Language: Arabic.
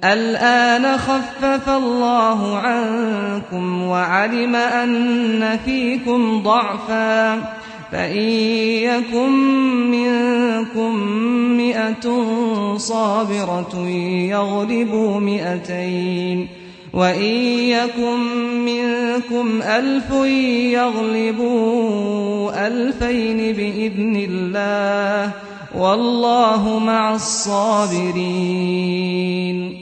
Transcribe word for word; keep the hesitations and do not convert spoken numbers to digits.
الآن خفف الله عنكم وعلم أن فيكم ضعفا فإن يكن منكم مئة صابرة يغلبوا مئتين وإن يكن منكم ألف يغلبوا ألفين بإذن الله والله مع الصابرين